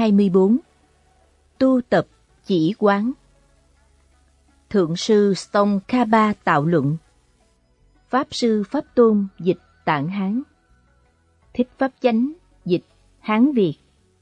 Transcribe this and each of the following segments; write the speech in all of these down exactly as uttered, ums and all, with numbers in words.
hai mươi bốn. Tu tập chỉ quán. Thượng sư Tsongkhapa tạo luận. Pháp sư Pháp Tôn dịch Tạng Hán. Thích Pháp Chánh dịch Hán Việt.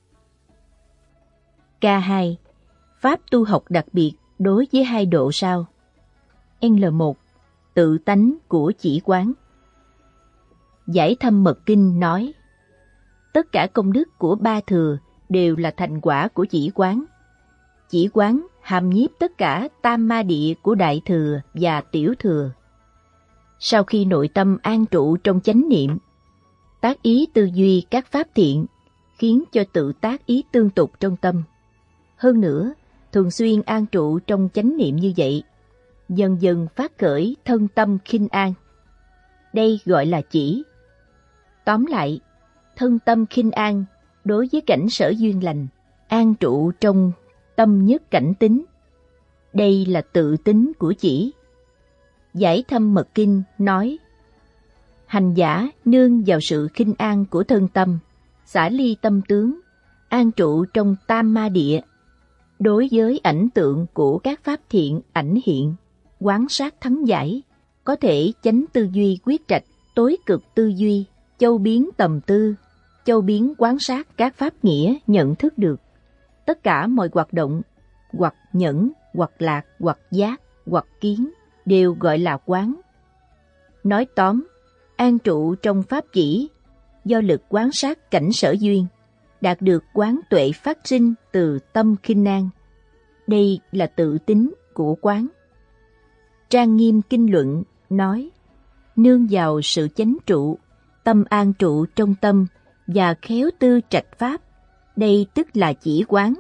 K hai. Pháp tu học đặc biệt đối với hai độ sau. L một. Tự tánh của chỉ quán. Giải Thâm Mật Kinh nói, tất cả công đức của ba thừa đều là thành quả của chỉ quán. Chỉ quán hàm nhiếp tất cả tam ma địa của đại thừa và tiểu thừa. Sau khi nội tâm an trụ trong chánh niệm, tác ý tư duy các pháp thiện, khiến cho tự tác ý tương tục trong tâm. Hơn nữa, thường xuyên an trụ trong chánh niệm như vậy, dần dần phát khởi thân tâm khinh an. Đây gọi là chỉ. Tóm lại, thân tâm khinh an đối với cảnh sở duyên lành, an trụ trong tâm nhất cảnh tính. Đây là tự tính của chỉ. Giải Thâm Mật Kinh nói, hành giả nương vào sự khinh an của thân tâm, xả ly tâm tướng, an trụ trong tam ma địa. Đối với ảnh tượng của các pháp thiện ảnh hiện, quán sát thắng giải, có thể chánh tư duy quyết trạch, tối cực tư duy, châu biến tầm tư, châu biến quán sát các pháp nghĩa nhận thức được. Tất cả mọi hoạt động, hoặc nhẫn, hoặc lạc, hoặc giác, hoặc kiến, đều gọi là quán. Nói tóm, an trụ trong pháp chỉ, do lực quán sát cảnh sở duyên, đạt được quán tuệ phát sinh từ tâm khinh an. Đây là tự tính của quán. Trang Nghiêm Kinh Luận nói, nương vào sự chánh trụ, tâm an trụ trong tâm và khéo tư trạch pháp, đây tức là chỉ quán.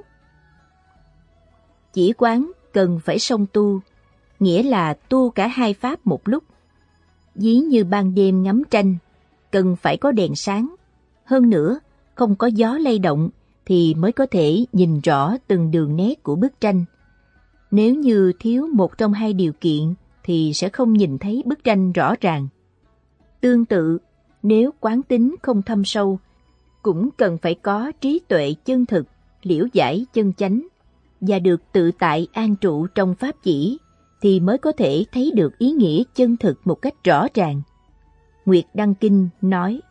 Chỉ quán cần phải song tu, nghĩa là tu cả hai pháp một lúc. Ví như ban đêm ngắm tranh, cần phải có đèn sáng. Hơn nữa, không có gió lay động thì mới có thể nhìn rõ từng đường nét của bức tranh. Nếu như thiếu một trong hai điều kiện thì sẽ không nhìn thấy bức tranh rõ ràng. Tương tự, nếu quán tính không thâm sâu, cũng cần phải có trí tuệ chân thực, liễu giải chân chánh, và được tự tại an trụ trong pháp chỉ, thì mới có thể thấy được ý nghĩa chân thực một cách rõ ràng. Nguyệt Đăng Kinh nói,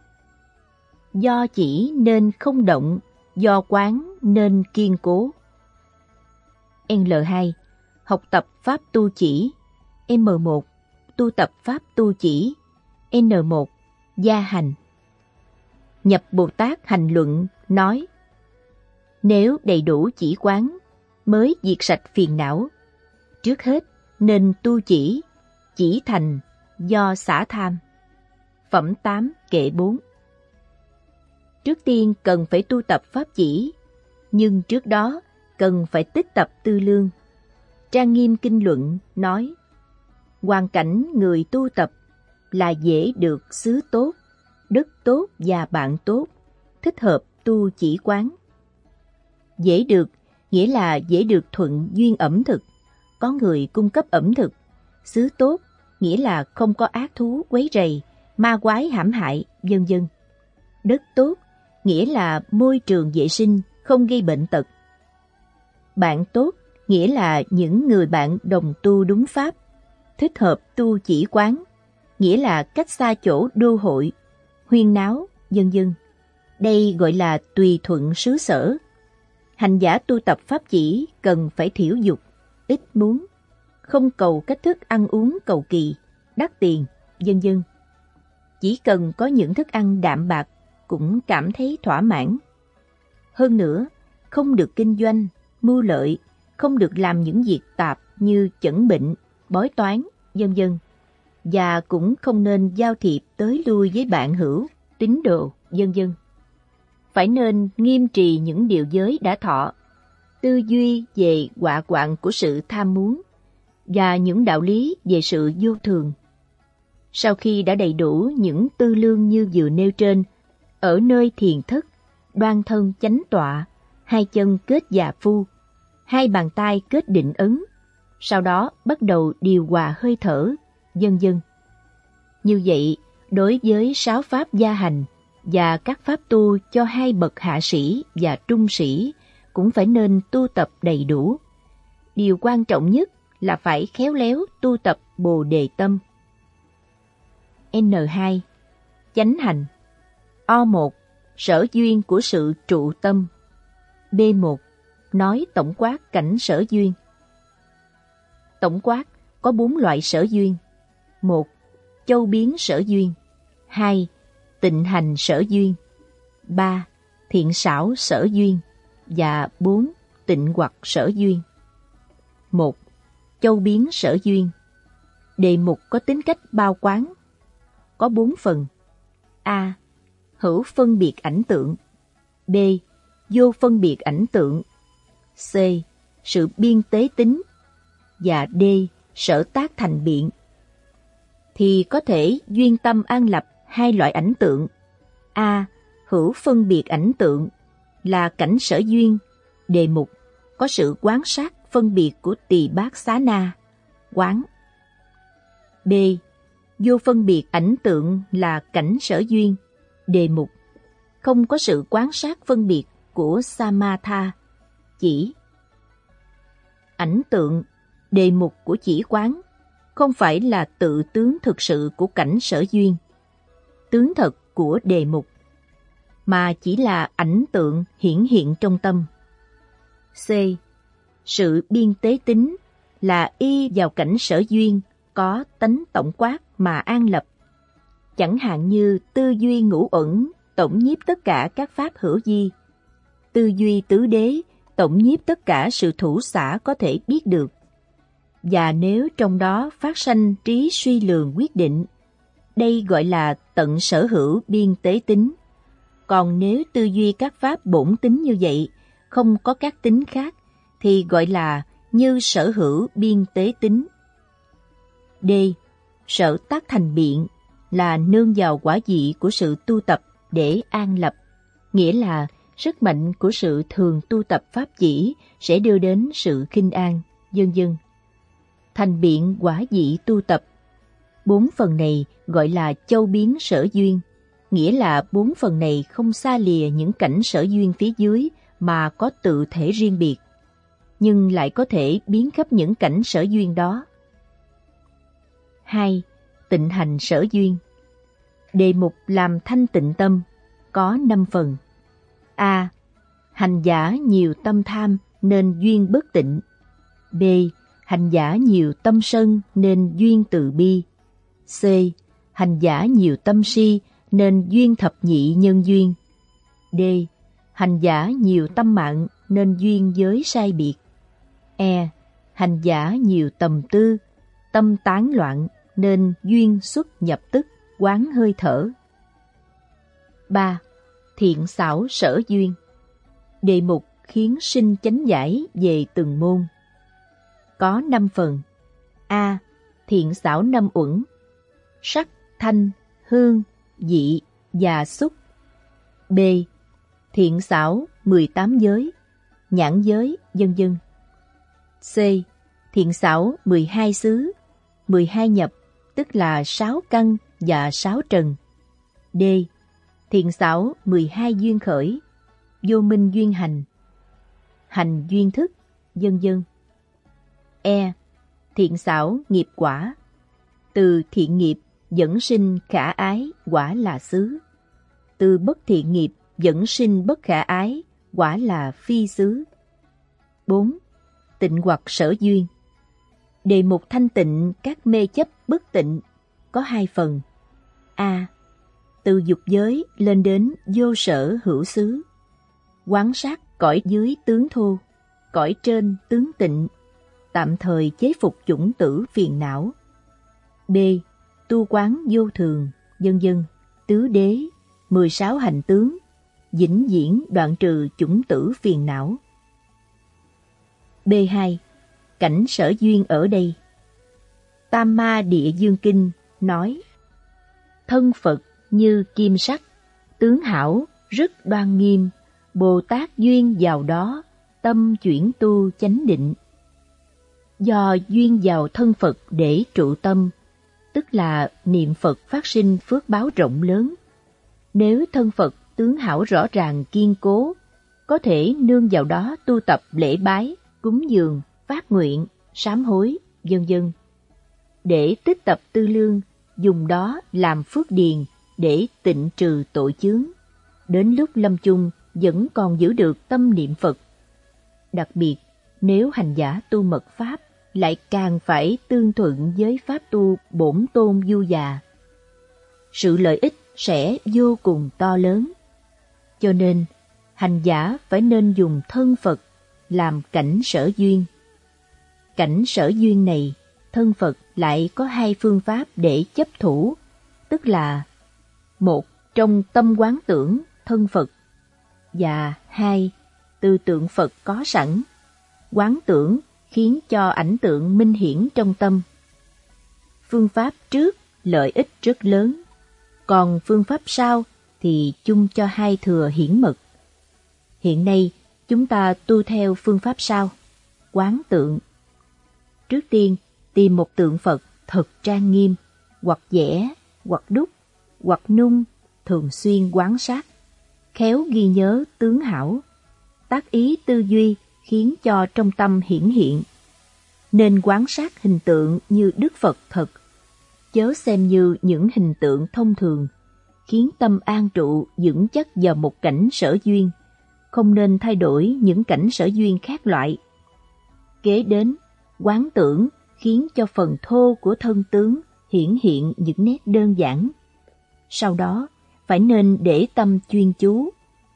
do chỉ nên không động, do quán nên kiên cố. L hai. Học tập pháp tu chỉ. M một. Tu tập pháp tu chỉ. N một. Gia hành. Nhập Bồ Tát Hành Luận nói, nếu đầy đủ chỉ quán mới diệt sạch phiền não. Trước hết nên tu chỉ, chỉ thành do xả tham. Phẩm tám kệ bốn. Trước tiên cần phải tu tập pháp chỉ, nhưng trước đó cần phải tích tập tư lương. Trang Nghiêm Kinh Luận nói, hoàn cảnh người tu tập là dễ được xứ tốt, đức tốt và bạn tốt, thích hợp tu chỉ quán. Dễ được nghĩa là dễ được thuận duyên ẩm thực, có người cung cấp ẩm thực. Xứ tốt nghĩa là không có ác thú quấy rầy, ma quái hãm hại, vân vân. Đất tốt nghĩa là môi trường vệ sinh, không gây bệnh tật. Bạn tốt nghĩa là những người bạn đồng tu đúng pháp, thích hợp tu chỉ quán, nghĩa là cách xa chỗ đô hội, huyên náo, vân vân. Đây gọi là tùy thuận xứ sở. Hành giả tu tập pháp chỉ cần phải thiểu dục, ít muốn, không cầu cách thức ăn uống cầu kỳ, đắt tiền, vân vân. Chỉ cần có những thức ăn đạm bạc cũng cảm thấy thỏa mãn. Hơn nữa, không được kinh doanh, mưu lợi, không được làm những việc tạp như chẩn bệnh, bói toán, vân vân. Và cũng không nên giao thiệp tới lui với bạn hữu, tín đồ, vân vân. Phải nên nghiêm trì những điều giới đã thọ, tư duy về quả quạng của sự tham muốn và những đạo lý về sự vô thường. Sau khi đã đầy đủ những tư lương như vừa nêu trên, ở nơi thiền thất, đoan thân chánh tọa, hai chân kết già phu, hai bàn tay kết định ấn, sau đó bắt đầu điều hòa hơi thở, vân vân. Như vậy, đối với sáu pháp gia hành và các pháp tu cho hai bậc hạ sĩ và trung sĩ cũng phải nên tu tập đầy đủ. Điều quan trọng nhất là phải khéo léo tu tập Bồ Đề tâm. N hai. Chánh hành. O một. Sở duyên của sự trụ tâm. B một. Nói tổng quát cảnh sở duyên. Tổng quát có bốn loại sở duyên. Một. Châu biến sở duyên. Hai. Tịnh hành sở duyên. Ba. Thiện xảo sở duyên. Và bốn. Tịnh hoặc sở duyên. Một. Châu biến sở duyên. Đề mục có tính cách bao quát, có bốn phần. A. Hữu phân biệt ảnh tượng. B. Vô phân biệt ảnh tượng. C. Sự biên tế tính. Và D. Sở tác thành biện. Thì có thể duyên tâm an lập hai loại ảnh tượng. A. Hữu phân biệt ảnh tượng là cảnh sở duyên. Đề mục có sự quán sát phân biệt của tỳ bát xá na, quán. B. Vô phân biệt ảnh tượng là cảnh sở duyên. Đề mục không có sự quán sát phân biệt của samatha, chỉ. Ảnh tượng, đề mục của chỉ quán, không phải là tự tướng thực sự của cảnh sở duyên, tướng thật của đề mục, mà chỉ là ảnh tượng hiển hiện trong tâm. C. Sự biên tế tính là y vào cảnh sở duyên có tánh tổng quát mà an lập. Chẳng hạn như tư duy ngũ uẩn tổng nhiếp tất cả các pháp hữu vi, tư duy tứ đế tổng nhiếp tất cả sự thủ xả có thể biết được. Và nếu trong đó phát sanh trí suy lường quyết định, đây gọi là tận sở hữu biên tế tính. Còn nếu tư duy các pháp bổn tính như vậy, không có các tính khác, thì gọi là như sở hữu biên tế tính. D. Sở tác thành biện là nương vào quả vị của sự tu tập để an lập, nghĩa là sức mạnh của sự thường tu tập pháp chỉ sẽ đưa đến sự khinh an, vân vân. Thành biện quả vị tu tập. Bốn phần này gọi là châu biến sở duyên, nghĩa là bốn phần này không xa lìa những cảnh sở duyên phía dưới mà có tự thể riêng biệt, nhưng lại có thể biến khắp những cảnh sở duyên đó. Hai. Tịnh hành sở duyên. Đề mục làm thanh tịnh tâm có năm phần. A. Hành giả nhiều tâm tham nên duyên bất tịnh. B. Hành giả nhiều tâm sân nên duyên từ bi. C. Hành giả nhiều tâm si nên duyên thập nhị nhân duyên. D. Hành giả nhiều tâm mạng nên duyên giới sai biệt. E. Hành giả nhiều tầm tư, tâm tán loạn nên duyên xuất nhập tức, quán hơi thở. Ba. Thiện xảo sở duyên. Đề mục khiến sinh chánh giải về từng môn. Có năm phần. A. Thiện xảo năm uẩn: sắc, thanh, hương, vị và xúc. B. Thiện xảo mười tám giới, nhãn giới, vân vân. C. Thiện xảo mười hai xứ, mười hai nhập, tức là sáu căn và sáu trần. D. Thiện xảo mười hai duyên khởi, vô minh duyên hành, hành duyên thức, vân vân. E. Thiện xảo nghiệp quả. Từ thiện nghiệp dẫn sinh khả ái, quả là xứ. Từ bất thiện nghiệp dẫn sinh bất khả ái, quả là phi xứ. Bốn. Tịnh hoặc sở duyên. Đề mục thanh tịnh các mê chấp bất tịnh có hai phần. A. Từ dục giới lên đến vô sở hữu xứ, quán sát cõi dưới tướng thô, cõi trên tướng tịnh, tạm thời chế phục chủng tử phiền não. B. Tu quán vô thường, vân vân, tứ đế, mười sáu hành tướng, vĩnh viễn đoạn trừ chủng tử phiền não. B hai. Cảnh sở duyên ở đây. Tam Ma Địa Dương Kinh nói: thân Phật như kim sắc, tướng hảo rất đoan nghiêm, Bồ Tát duyên vào đó, tâm chuyển tu chánh định. Do duyên vào thân Phật để trụ tâm, tức là niệm Phật phát sinh phước báo rộng lớn. Nếu thân Phật tướng hảo rõ ràng kiên cố, có thể nương vào đó tu tập lễ bái, cúng dường, phát nguyện, sám hối, vân vân. Để tích tập tư lương, dùng đó làm phước điền để tịnh trừ tội chướng. Đến lúc lâm chung vẫn còn giữ được tâm niệm Phật. Đặc biệt, nếu hành giả tu mật pháp, lại càng phải tương thuận với pháp tu bổn tôn du già. Sự lợi ích sẽ vô cùng to lớn. Cho nên, hành giả phải nên dùng thân Phật làm cảnh sở duyên. Cảnh sở duyên này, thân Phật lại có hai phương pháp để chấp thủ, tức là một, trong tâm quán tưởng thân Phật, và hai, tư tượng Phật có sẵn. Quán tưởng khiến cho ảnh tượng minh hiển trong tâm. Phương pháp trước lợi ích rất lớn, còn phương pháp sau thì chung cho hai thừa hiển mật. Hiện nay chúng ta tu theo phương pháp sau, quán tượng. Trước tiên tìm một tượng Phật thật trang nghiêm, hoặc vẽ, hoặc đúc, hoặc nung, thường xuyên quan sát, khéo ghi nhớ tướng hảo, tác ý tư duy khiến cho trong tâm hiển hiện. Nên quan sát hình tượng như Đức Phật thật, chớ xem như những hình tượng thông thường, khiến tâm an trụ vững chắc vào một cảnh sở duyên, không nên thay đổi những cảnh sở duyên khác loại. Kế đến, quán tưởng khiến cho phần thô của thân tướng hiển hiện những nét đơn giản. Sau đó, phải nên để tâm chuyên chú.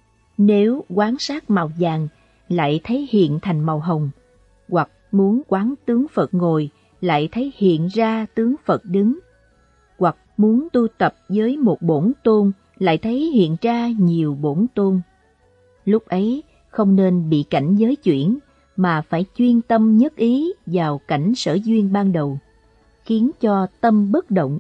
Nếu quán sát màu vàng, lại thấy hiện thành màu hồng, hoặc muốn quán tướng Phật ngồi, lại thấy hiện ra tướng Phật đứng, hoặc muốn tu tập với một bổn tôn, lại thấy hiện ra nhiều bổn tôn. Lúc ấy không nên bị cảnh giới chuyển, mà phải chuyên tâm nhất ý vào cảnh sở duyên ban đầu, khiến cho tâm bất động.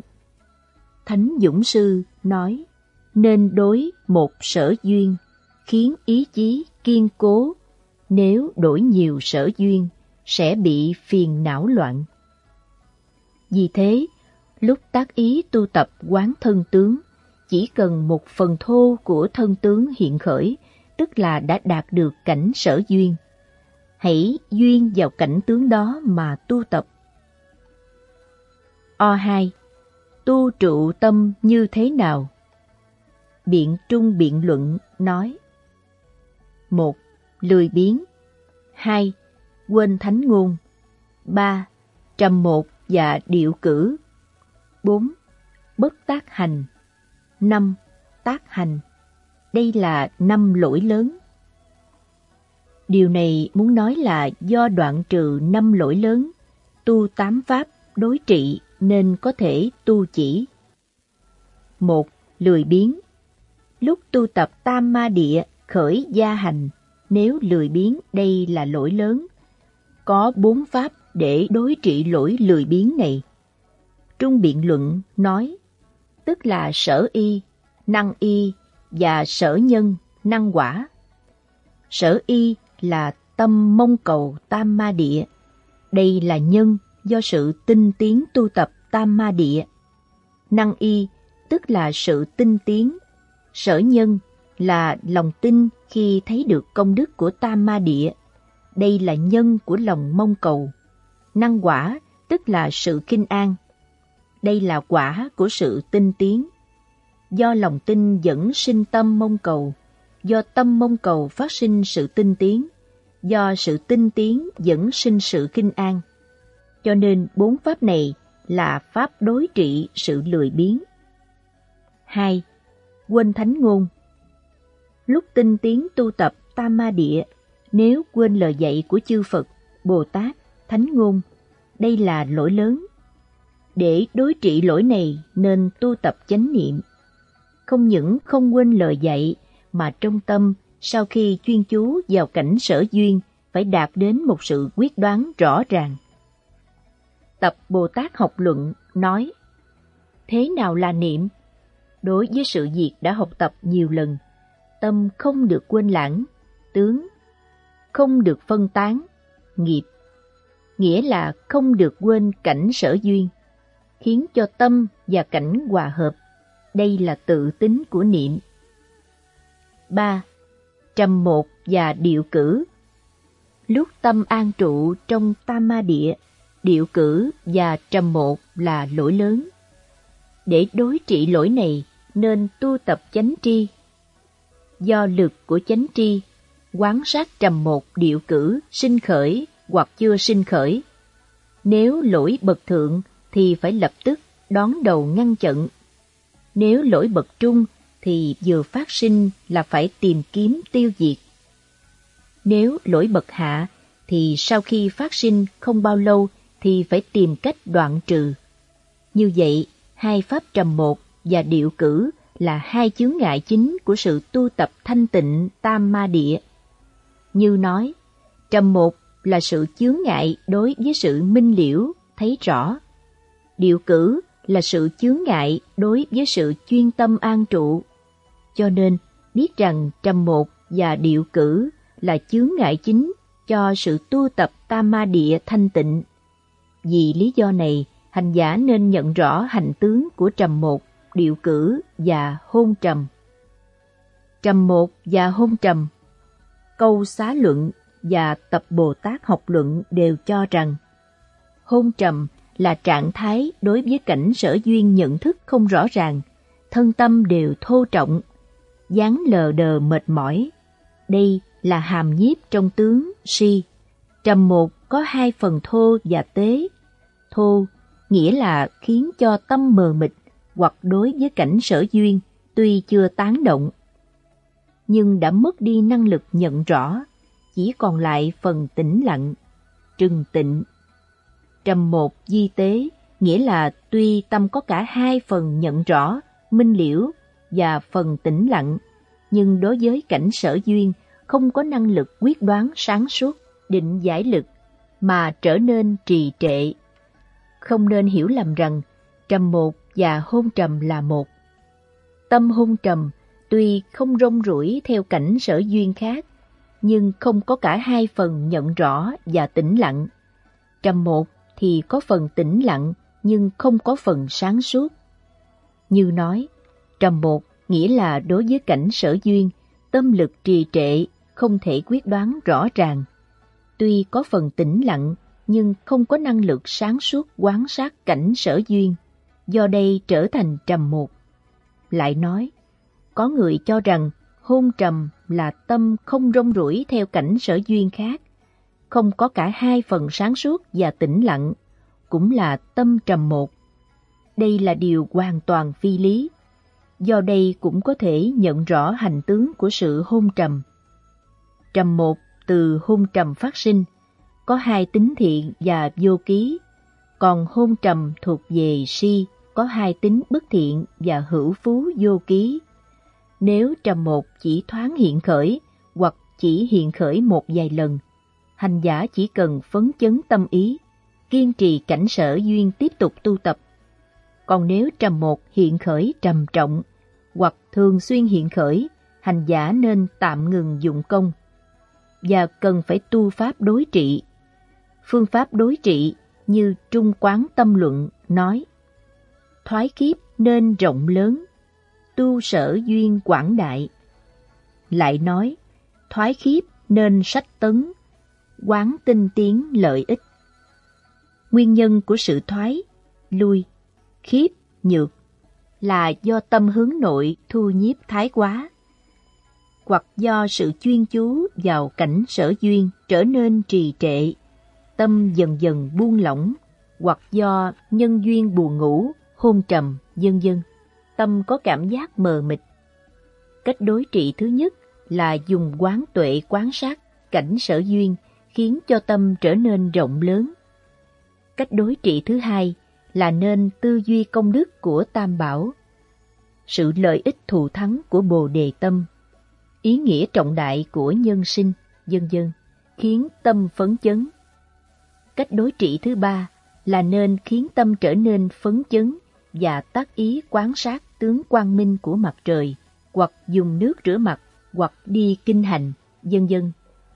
Thánh Dũng Sư nói, nên đối một sở duyên, khiến ý chí kiên cố. Nếu đổi nhiều sở duyên, sẽ bị phiền não loạn. Vì thế, lúc tác ý tu tập quán thân tướng, chỉ cần một phần thô của thân tướng hiện khởi, tức là đã đạt được cảnh sở duyên. Hãy duyên vào cảnh tướng đó mà tu tập. O hai. Tu trụ tâm như thế nào? Biện Trung biện luận nói: một. Lười biếng. Hai. Quên thánh ngôn. Ba. Trầm một và điệu cử. Bốn. Bất tác hành. Năm. Tác hành. Đây là năm lỗi lớn. Điều này muốn nói là do đoạn trừ năm lỗi lớn, tu tám pháp đối trị nên có thể tu chỉ. Một. Lười biếng. Lúc tu tập tam ma địa khởi gia hành, nếu lười biếng đây là lỗi lớn. Có bốn pháp để đối trị lỗi lười biếng này. Trung biện luận nói, tức là sở y, năng y và sở nhân, năng quả. Sở y là tâm mong cầu tam ma địa. Đây là nhân do sự tinh tiến tu tập tam ma địa. Năng y tức là sự tinh tiến. Sở nhân là lòng tin khi thấy được công đức của tam ma địa. Đây là nhân của lòng mong cầu. Năng quả tức là sự khinh an. Đây là quả của sự tinh tiến. Do lòng tin dẫn sinh tâm mong cầu, do tâm mong cầu phát sinh sự tinh tiến, do sự tinh tiến dẫn sinh sự khinh an. Cho nên bốn pháp này là pháp đối trị sự lười biếng. Hai. Quên thánh ngôn. Lúc tinh tiến tu tập tam ma địa, nếu quên lời dạy của chư Phật, Bồ Tát, thánh ngôn, đây là lỗi lớn. Để đối trị lỗi này nên tu tập chánh niệm. Không những không quên lời dạy, mà trong tâm sau khi chuyên chú vào cảnh sở duyên phải đạt đến một sự quyết đoán rõ ràng. Tập Bồ Tát học luận nói, thế nào là niệm? Đối với sự việc đã học tập nhiều lần, tâm không được quên lãng, tướng, không được phân tán, nghiệp, nghĩa là không được quên cảnh sở duyên, khiến cho tâm và cảnh hòa hợp. Đây là tự tính của niệm. Ba. trầm một và điệu cử. Lúc tâm an trụ trong tam ma địa, điệu cử và trầm một là lỗi lớn. Để đối trị lỗi này nên tu tập chánh tri. Do lực của chánh tri, quán sát trầm một điệu cử sinh khởi hoặc chưa sinh khởi. Nếu lỗi bậc thượng thì phải lập tức đón đầu ngăn chặn. Nếu lỗi bậc trung thì vừa phát sinh là phải tìm kiếm tiêu diệt. Nếu lỗi bậc hạ thì sau khi phát sinh không bao lâu thì phải tìm cách đoạn trừ. Như vậy, hai pháp trầm một và điệu cử là hai chướng ngại chính của sự tu tập thanh tịnh tam ma địa. Như nói, trầm một là sự chướng ngại đối với sự minh liễu, thấy rõ. Điệu cử là sự chướng ngại đối với sự chuyên tâm an trụ. Cho nên, biết rằng trầm một và điệu cử là chướng ngại chính cho sự tu tập tam ma địa thanh tịnh. Vì lý do này, hành giả nên nhận rõ hành tướng của trầm một, điệu cử và hôn trầm. Trầm một và hôn trầm, câu xá luận và tập Bồ Tát học luận đều cho rằng hôn trầm là trạng thái đối với cảnh sở duyên nhận thức không rõ ràng, thân tâm đều thô trọng, dáng lờ đờ mệt mỏi. Đây là hàm nhiếp trong tướng si. Trầm một có hai phần thô và tế. Thô nghĩa là khiến cho tâm mờ mịt hoặc đối với cảnh sở duyên tuy chưa tán động, nhưng đã mất đi năng lực nhận rõ, chỉ còn lại phần tĩnh lặng, trừng tịnh. Trầm một di tế nghĩa là tuy tâm có cả hai phần nhận rõ, minh liễu và phần tĩnh lặng, nhưng đối với cảnh sở duyên không có năng lực quyết đoán sáng suốt, định giải lực, mà trở nên trì trệ. Không nên hiểu lầm rằng trầm một và hôn trầm là một. Tâm hôn trầm tuy không rong ruổi theo cảnh sở duyên khác, nhưng không có cả hai phần nhận rõ và tĩnh lặng. Trầm một thì có phần tĩnh lặng nhưng không có phần sáng suốt. Như nói, trầm một nghĩa là đối với cảnh sở duyên, tâm lực trì trệ, không thể quyết đoán rõ ràng. Tuy có phần tĩnh lặng nhưng không có năng lực sáng suốt quán sát cảnh sở duyên, do đây trở thành trầm một. Lại nói, có người cho rằng hôn trầm là tâm không rong ruổi theo cảnh sở duyên khác, không có cả hai phần sáng suốt và tĩnh lặng, cũng là tâm trầm một. Đây là điều hoàn toàn phi lý. Do đây cũng có thể nhận rõ hành tướng của sự hôn trầm. Trầm một từ hôn trầm phát sinh, có hai tính thiện và vô ký, còn hôn trầm thuộc về si, có hai tính bất thiện và hữu phú vô ký. Nếu trầm một chỉ thoáng hiện khởi hoặc chỉ hiện khởi một vài lần, hành giả chỉ cần phấn chấn tâm ý, kiên trì cảnh sở duyên tiếp tục tu tập. Còn nếu trầm một hiện khởi trầm trọng hoặc thường xuyên hiện khởi, hành giả nên tạm ngừng dụng công và cần phải tu pháp đối trị. Phương pháp đối trị như Trung Quán Tâm Luận nói, thoái kiếp nên rộng lớn, tu sở duyên quảng đại. Lại nói, thoái khiếp nên sách tấn, quán tinh tiến lợi ích. Nguyên nhân của sự thoái, lui, khiếp, nhược là do tâm hướng nội thu nhiếp thái quá, hoặc do sự chuyên chú vào cảnh sở duyên trở nên trì trệ, tâm dần dần buông lỏng, hoặc do nhân duyên buồn ngủ, hôn trầm, vân vân, tâm có cảm giác mờ mịt. Cách đối trị thứ nhất là dùng quán tuệ quán sát cảnh sở duyên, khiến cho tâm trở nên rộng lớn. Cách đối trị thứ hai là nên tư duy công đức của Tam Bảo, sự lợi ích thù thắng của Bồ Đề Tâm, ý nghĩa trọng đại của nhân sinh, vân vân, khiến tâm phấn chấn. Cách đối trị thứ ba là nên khiến tâm trở nên phấn chấn và tác ý quan sát tướng quang minh của mặt trời, hoặc dùng nước rửa mặt, hoặc đi kinh hành, vân vân.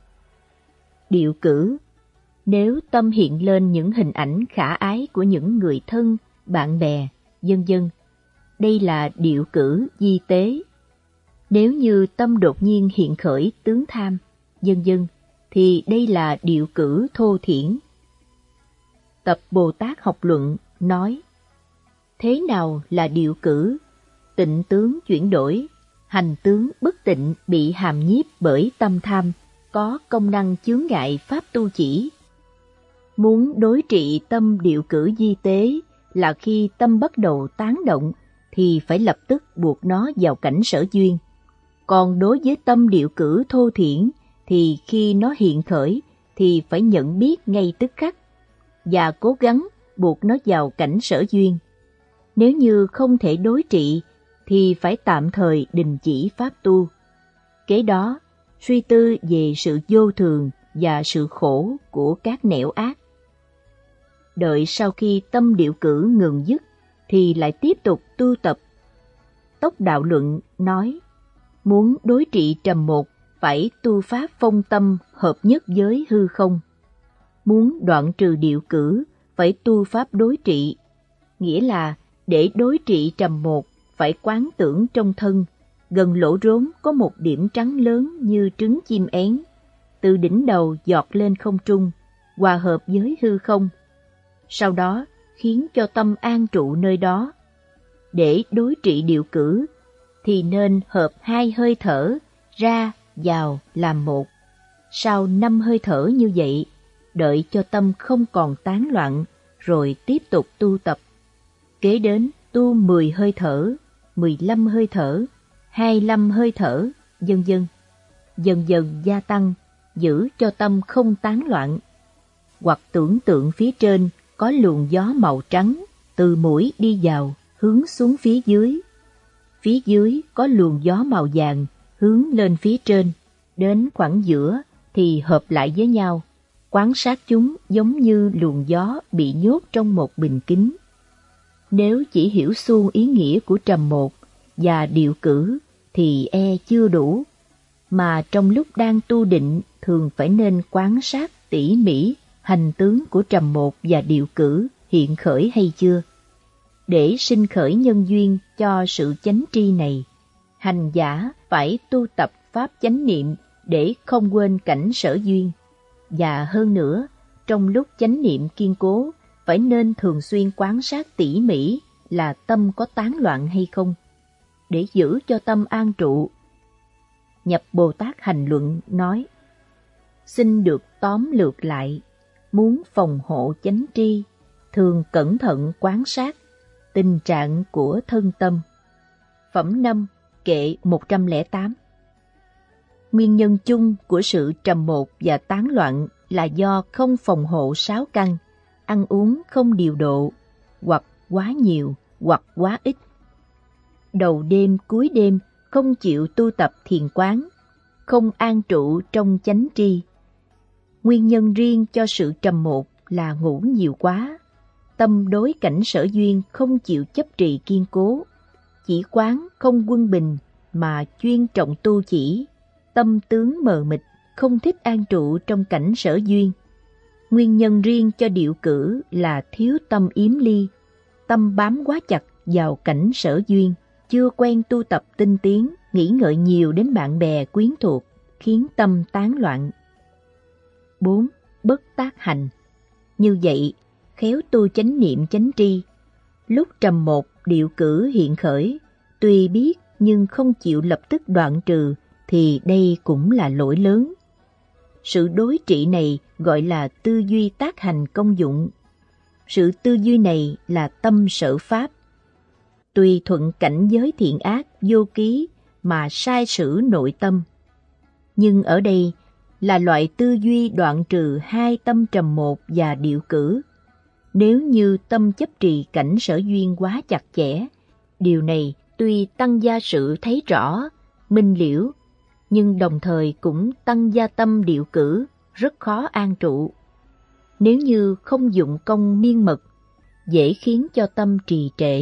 Điệu cử, nếu tâm hiện lên những hình ảnh khả ái của những người thân, bạn bè, vân vân, đây là điệu cử di tế. Nếu như tâm đột nhiên hiện khởi tướng tham, vân vân, thì đây là điệu cử thô thiển. Tập Bồ Tát học luận nói, thế nào là điệu cử? Tịnh tướng chuyển đổi, hành tướng bất tịnh bị hàm nhiếp bởi tâm tham, có công năng chướng ngại pháp tu chỉ. Muốn đối trị tâm điệu cử di tế là khi tâm bắt đầu tán động thì phải lập tức buộc nó vào cảnh sở duyên. Còn đối với tâm điệu cử thô thiển thì khi nó hiện khởi thì phải nhận biết ngay tức khắc và cố gắng buộc nó vào cảnh sở duyên. Nếu như không thể đối trị thì phải tạm thời đình chỉ pháp tu. Kế đó, suy tư về sự vô thường và sự khổ của các nẻo ác. Đợi sau khi tâm điệu cử ngừng dứt thì lại tiếp tục tu tập. Tốc Đạo Luận nói, muốn đối trị trầm một phải tu pháp phong tâm hợp nhất với hư không. Muốn đoạn trừ điệu cử phải tu pháp đối trị, nghĩa là để đối trị trầm một phải quán tưởng trong thân, gần lỗ rốn có một điểm trắng lớn như trứng chim én, từ đỉnh đầu giọt lên không trung, hòa hợp với hư không. Sau đó khiến cho tâm an trụ nơi đó. Để đối trị điệu cử thì nên hợp hai hơi thở ra vào làm một. Sau năm hơi thở như vậy, đợi cho tâm không còn tán loạn rồi tiếp tục tu tập. Kế đến tu mười hơi thở, mười lăm hơi thở, hai mươi lăm hơi thở, vân vân. Dần dần gia tăng, giữ cho tâm không tán loạn. Hoặc tưởng tượng phía trên có luồng gió màu trắng từ mũi đi vào, hướng xuống phía dưới. Phía dưới có luồng gió màu vàng hướng lên phía trên, đến khoảng giữa thì hợp lại với nhau. Quan sát chúng giống như luồng gió bị nhốt trong một bình kính. Nếu chỉ hiểu suông ý nghĩa của trầm một và điệu cử thì e chưa đủ, mà trong lúc đang tu định thường phải nên quan sát tỉ mỉ hành tướng của trầm một và điệu cử hiện khởi hay chưa. Để sinh khởi nhân duyên cho sự chánh tri này, hành giả phải tu tập pháp chánh niệm để không quên cảnh sở duyên. Và hơn nữa, trong lúc chánh niệm kiên cố, phải nên thường xuyên quan sát tỉ mỉ là tâm có tán loạn hay không, để giữ cho tâm an trụ. Nhập Bồ Tát Hành Luận nói, xin được tóm lược lại, muốn phòng hộ chánh tri, thường cẩn thận quan sát tình trạng của thân tâm. Phẩm năm, kệ một trăm lẻ tám. Nguyên nhân chung của sự trầm một và tán loạn là do không phòng hộ sáu căn, ăn uống không điều độ, hoặc quá nhiều, hoặc quá ít. Đầu đêm cuối đêm không chịu tu tập thiền quán, không an trụ trong chánh tri. Nguyên nhân riêng cho sự trầm một là ngủ nhiều quá, tâm đối cảnh sở duyên không chịu chấp trì kiên cố, chỉ quán không quân bình mà chuyên trọng tu chỉ, tâm tướng mờ mịt, không thích an trụ trong cảnh sở duyên. Nguyên nhân riêng cho điệu cử là thiếu tâm yếm ly, tâm bám quá chặt vào cảnh sở duyên, chưa quen tu tập tinh tiến, nghĩ ngợi nhiều đến bạn bè quyến thuộc, khiến tâm tán loạn. bốn. Bất tác hành. Như vậy, khéo tu chánh niệm chánh tri, lúc trầm một điệu cử hiện khởi, tuy biết nhưng không chịu lập tức đoạn trừ, thì đây cũng là lỗi lớn. Sự đối trị này gọi là tư duy tác hành công dụng. Sự tư duy này là tâm sở pháp. Tùy thuận cảnh giới thiện ác vô ký mà sai sử nội tâm. Nhưng ở đây là loại tư duy đoạn trừ hai tâm trầm một và điệu cử. Nếu như tâm chấp trì cảnh sở duyên quá chặt chẽ, điều này tuy tăng gia sự thấy rõ, minh liễu, nhưng đồng thời cũng tăng gia tâm điệu cử, rất khó an trụ. Nếu như không dụng công miên mật, dễ khiến cho tâm trì trệ.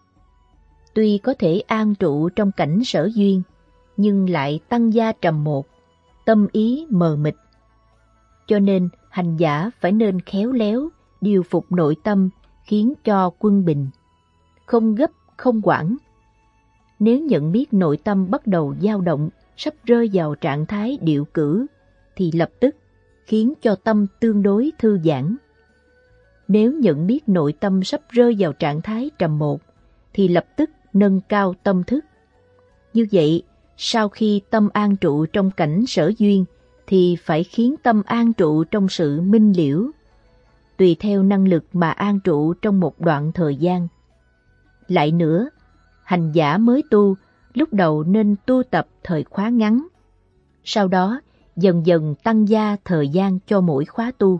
Tuy có thể an trụ trong cảnh sở duyên, nhưng lại tăng gia trầm một, tâm ý mờ mịt. Cho nên hành giả phải nên khéo léo, điều phục nội tâm, khiến cho quân bình, không gấp không hoảng. Nếu nhận biết nội tâm bắt đầu dao động, sắp rơi vào trạng thái điệu cử, thì lập tức khiến cho tâm tương đối thư giãn. Nếu nhận biết nội tâm sắp rơi vào trạng thái trầm một, thì lập tức nâng cao tâm thức. Như vậy, sau khi tâm an trụ trong cảnh sở duyên, thì phải khiến tâm an trụ trong sự minh liễu, tùy theo năng lực mà an trụ trong một đoạn thời gian. Lại nữa, hành giả mới tu, lúc đầu nên tu tập thời khóa ngắn, sau đó dần dần tăng gia thời gian cho mỗi khóa tu.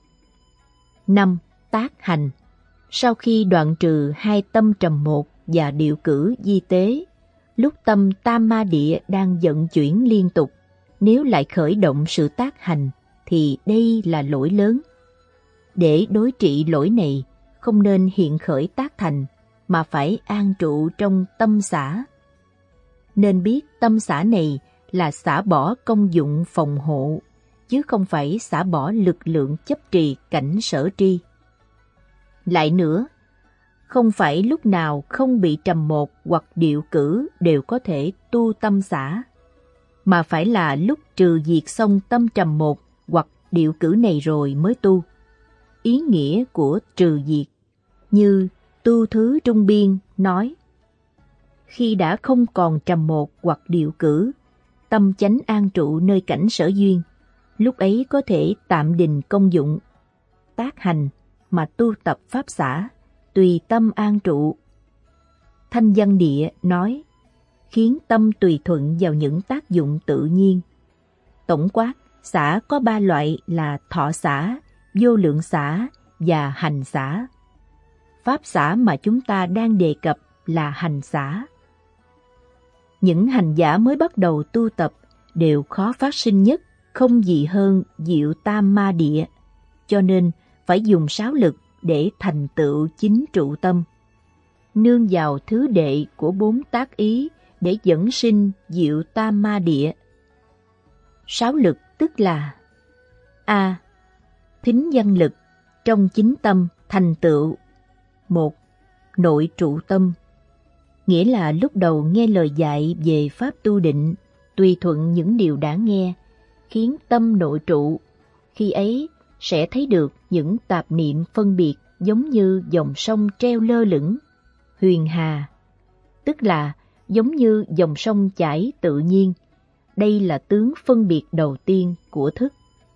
năm. Tác hành. Sau khi đoạn trừ hai tâm trầm một và điệu cử di tế, lúc tâm tam ma địa đang vận chuyển liên tục, nếu lại khởi động sự tác hành, thì đây là lỗi lớn. Để đối trị lỗi này, không nên hiện khởi tác thành, mà phải an trụ trong tâm xả. Nên biết tâm xả này là xả bỏ công dụng phòng hộ, chứ không phải xả bỏ lực lượng chấp trì cảnh sở tri. Lại nữa, không phải lúc nào không bị trầm một hoặc điệu cử đều có thể tu tâm xả, mà phải là lúc trừ diệt xong tâm trầm một hoặc điệu cử này rồi mới tu. Ý nghĩa của trừ diệt, như Tu Thứ Trung Biên nói, khi đã không còn trầm một hoặc điệu cử, tâm chánh an trụ nơi cảnh sở duyên, lúc ấy có thể tạm đình công dụng, tác hành mà tu tập pháp xả, tùy tâm an trụ. Thanh Văn Địa nói, khiến tâm tùy thuận vào những tác dụng tự nhiên. Tổng quát, xả có ba loại là thọ xả, vô lượng xả và hành xả. Pháp xả mà chúng ta đang đề cập là hành xả. Những hành giả mới bắt đầu tu tập đều khó phát sinh nhất, không gì hơn diệu tam ma địa, cho nên phải dùng sáu lực để thành tựu chính trụ tâm. Nương vào thứ đệ của bốn tác ý để dẫn sinh diệu tam ma địa. Sáu lực tức là: A. Thính văn lực, trong chính tâm thành tựu. Một. Nội trụ tâm, nghĩa là lúc đầu nghe lời dạy về pháp tu định, tùy thuận những điều đã nghe, khiến tâm nội trụ. Khi ấy sẽ thấy được những tạp niệm phân biệt giống như dòng sông treo lơ lửng, huyền hà, tức là giống như dòng sông chảy tự nhiên. Đây là tướng phân biệt đầu tiên của thức.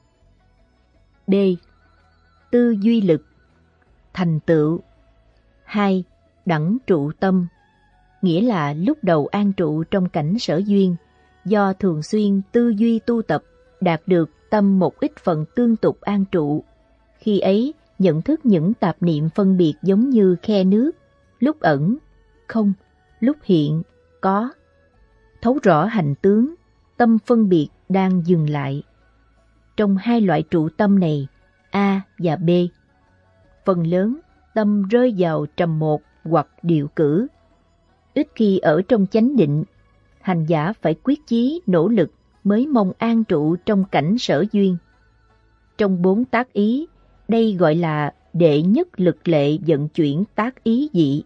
B. Tư duy lực, thành tựu. Hai. Đẳng trụ tâm, nghĩa là lúc đầu an trụ trong cảnh sở duyên, do thường xuyên tư duy tu tập, đạt được tâm một ít phần tương tục an trụ. Khi ấy, nhận thức những tạp niệm phân biệt giống như khe nước, lúc ẩn, không, lúc hiện, có. Thấu rõ hành tướng, tâm phân biệt đang dừng lại. Trong hai loại trụ tâm này, A và B, phần lớn tâm rơi vào trầm một hoặc điệu cử. Ít khi ở trong chánh định, hành giả phải quyết chí nỗ lực mới mong an trụ trong cảnh sở duyên. Trong bốn tác ý, đây gọi là đệ nhất lực lệ vận chuyển tác ý dị.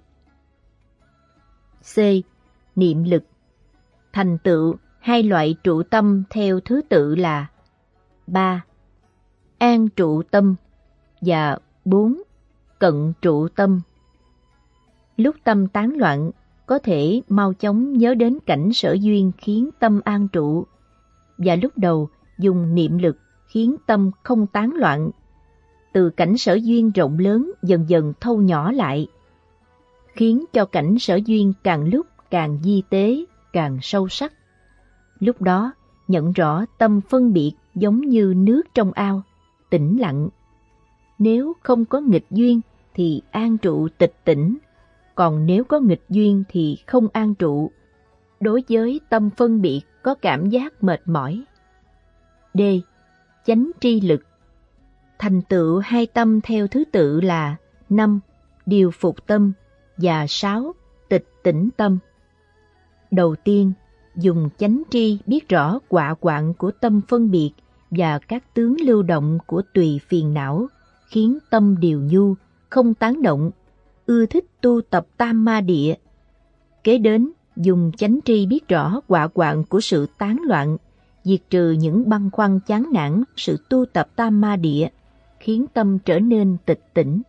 C. Niệm lực, thành tựu hai loại trụ tâm theo thứ tự là: ba. An trụ tâm và bốn. Cận trụ tâm. Lúc tâm tán loạn, có thể mau chóng nhớ đến cảnh sở duyên khiến tâm an trụ, và lúc đầu dùng niệm lực khiến tâm không tán loạn. Từ cảnh sở duyên rộng lớn dần dần thâu nhỏ lại, khiến cho cảnh sở duyên càng lúc càng di tế, càng sâu sắc. Lúc đó nhận rõ tâm phân biệt giống như nước trong ao, tĩnh lặng. Nếu không có nghịch duyên thì an trụ tịch tỉnh, còn nếu có nghịch duyên thì không an trụ. Đối với tâm phân biệt có cảm giác mệt mỏi. D. Chánh tri lực, thành tựu hai tâm theo thứ tự là: năm. Điều phục tâm và sáu. Tịch tỉnh tâm. Đầu tiên, dùng chánh tri biết rõ quạ quạng của tâm phân biệt và các tướng lưu động của tùy phiền não, khiến tâm điều nhu, không tán động, ưa thích tu tập tam ma địa. Kế đến, dùng chánh tri biết rõ quả quạng của sự tán loạn, diệt trừ những băn khoăn chán nản sự tu tập tam ma địa, khiến tâm trở nên tịch tỉnh.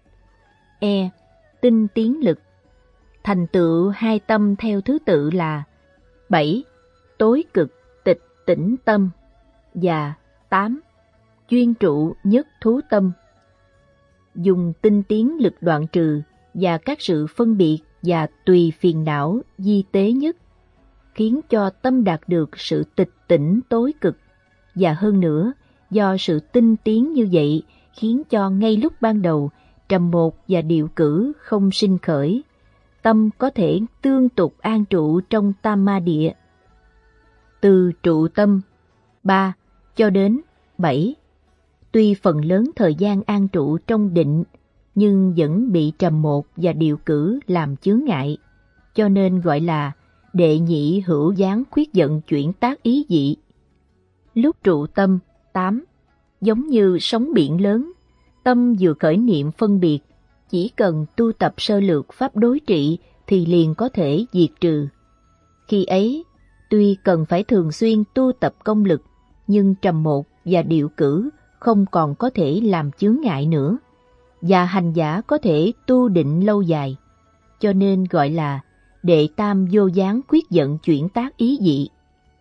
E. Tinh tiến lực. Thành tựu hai tâm theo thứ tự là bảy. Tối cực tịch tỉnh tâm và tám. Chuyên trụ nhất thú tâm. Dùng tinh tiến lực đoạn trừ và các sự phân biệt và tùy phiền não di tế nhất, khiến cho tâm đạt được sự tịch tỉnh tối cực, và hơn nữa, do sự tinh tiến như vậy khiến cho ngay lúc ban đầu trầm một và điều cử không sinh khởi, tâm có thể tương tục an trụ trong tam ma địa. Từ trụ tâm ba cho đến bảy, tuy phần lớn thời gian an trụ trong định, nhưng vẫn bị trầm một và điều cử làm chướng ngại, cho nên gọi là đệ nhị hữu gián khuyết giận chuyển tác ý dị. Lúc trụ tâm tám, giống như sóng biển lớn, tâm vừa khởi niệm phân biệt, chỉ cần tu tập sơ lược pháp đối trị thì liền có thể diệt trừ. Khi ấy, tuy cần phải thường xuyên tu tập công lực, nhưng trầm một và điều cử không còn có thể làm chướng ngại nữa, và hành giả có thể tu định lâu dài, cho nên gọi là đệ tam vô gián quyết giận chuyển tác ý dị.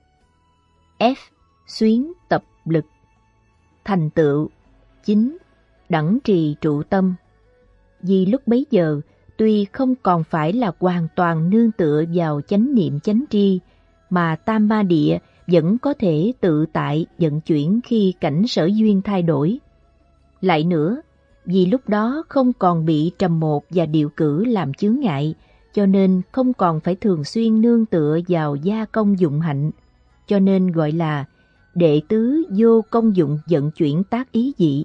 F. Xuyến tập lực. Thành tựu chín. Đẳng trì trụ tâm. Vì lúc bấy giờ, tuy không còn phải là hoàn toàn nương tựa vào chánh niệm chánh tri, mà tam ma địa vẫn có thể tự tại vận chuyển khi cảnh sở duyên thay đổi. Lại nữa, vì lúc đó không còn bị trầm một và điều cử làm chướng ngại, cho nên không còn phải thường xuyên nương tựa vào gia công dụng hạnh, cho nên gọi là đệ tứ vô công dụng vận chuyển tác ý dị.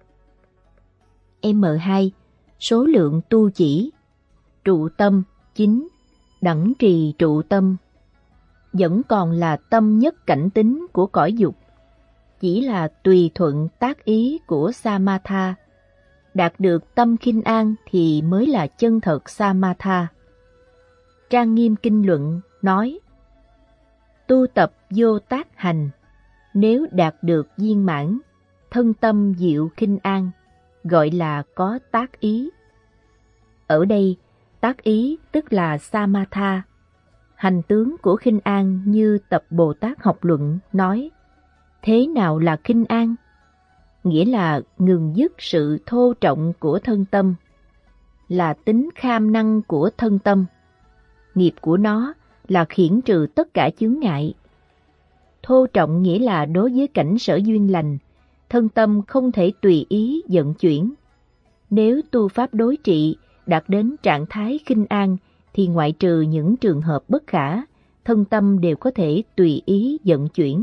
M hai. Số lượng tu chỉ. Trụ tâm chín. Đẳng trì trụ tâm. Vẫn còn là tâm nhất cảnh tính của cõi dục, chỉ là tùy thuận tác ý của Samatha. Đạt được tâm khinh an thì mới là chân thật Samatha. Trang Nghiêm Kinh Luận nói: tu tập vô tác hành, nếu đạt được viên mãn, thân tâm diệu khinh an, gọi là có tác ý. Ở đây, tác ý tức là Samatha. Hành tướng của khinh an như tập Bồ Tát học luận nói: thế nào là khinh an? Nghĩa là ngừng dứt sự thô trọng của thân tâm, là tính kham năng của thân tâm. Nghiệp của nó là khiển trừ tất cả chướng ngại. Thô trọng nghĩa là đối với cảnh sở duyên lành, thân tâm không thể tùy ý vận chuyển. Nếu tu pháp đối trị đạt đến trạng thái khinh an thì ngoại trừ những trường hợp bất khả, thân tâm đều có thể tùy ý vận chuyển.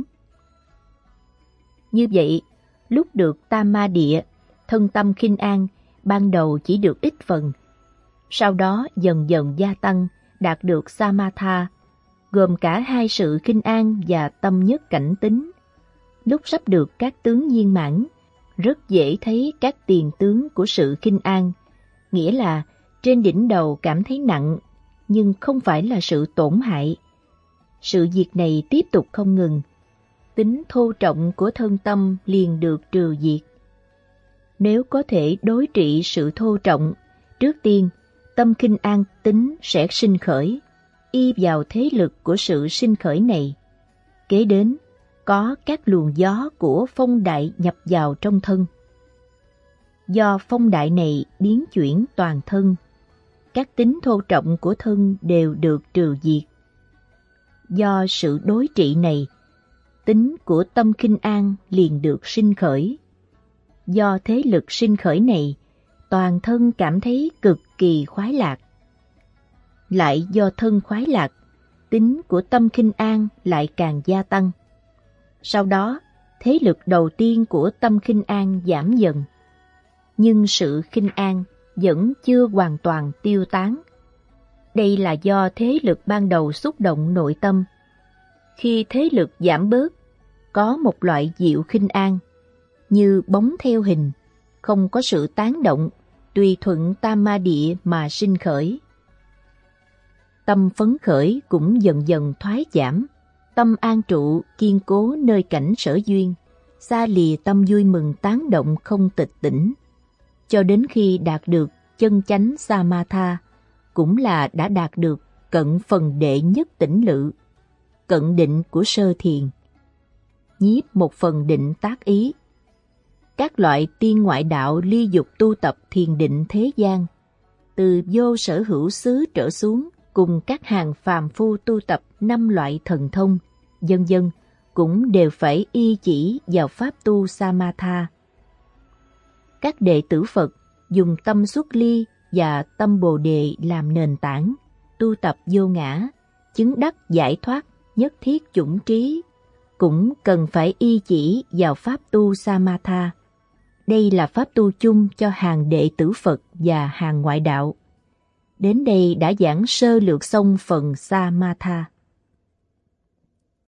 Như vậy, lúc được tam ma địa, thân tâm khinh an ban đầu chỉ được ít phần, sau đó dần dần gia tăng, đạt được Samatha, gồm cả hai sự khinh an và tâm nhất cảnh tính. Lúc sắp được các tướng viên mãn, rất dễ thấy các tiền tướng của sự khinh an, nghĩa là trên đỉnh đầu cảm thấy nặng, nhưng không phải là sự tổn hại. Sự việc này tiếp tục không ngừng, tính thô trọng của thân tâm liền được trừ diệt. Nếu có thể đối trị sự thô trọng, trước tiên tâm khinh an tính sẽ sinh khởi, y vào thế lực của sự sinh khởi này. Kế đến, có các luồng gió của phong đại nhập vào trong thân. Do phong đại này biến chuyển toàn thân, các tính thô trọng của thân đều được trừ diệt. Do sự đối trị này, tính của tâm khinh an liền được sinh khởi. Do thế lực sinh khởi này, toàn thân cảm thấy cực kỳ khoái lạc. Lại do thân khoái lạc, tính của tâm khinh an lại càng gia tăng. Sau đó, thế lực đầu tiên của tâm khinh an giảm dần. Nhưng sự khinh an vẫn chưa hoàn toàn tiêu tán. Đây là do thế lực ban đầu xúc động nội tâm. Khi thế lực giảm bớt, có một loại diệu khinh an, như bóng theo hình, không có sự tán động, tùy thuận tam ma địa mà sinh khởi. tâm phấn khởi cũng dần dần thoái giảm, tâm an trụ kiên cố nơi cảnh sở duyên, xa lìa tâm vui mừng tán động không tịch tỉnh, cho đến khi đạt được chân chánh Samatha, cũng là đã đạt được cận phần đệ nhất tỉnh lự, cận định của sơ thiền. Nhiếp một phần định tác ý. Các loại tiên ngoại đạo ly dục tu tập thiền định thế gian, từ vô sở hữu xứ trở xuống, cùng các hàng phàm phu tu tập năm loại thần thông, vân vân, cũng đều phải y chỉ vào pháp tu Samatha. Các đệ tử Phật dùng tâm xuất ly và tâm bồ đề làm nền tảng, tu tập vô ngã, chứng đắc giải thoát nhất thiết chủng trí, cũng cần phải y chỉ vào pháp tu Samatha. Đây là pháp tu chung cho hàng đệ tử Phật và hàng ngoại đạo. Đến đây đã giảng sơ lược xong phần Samatha.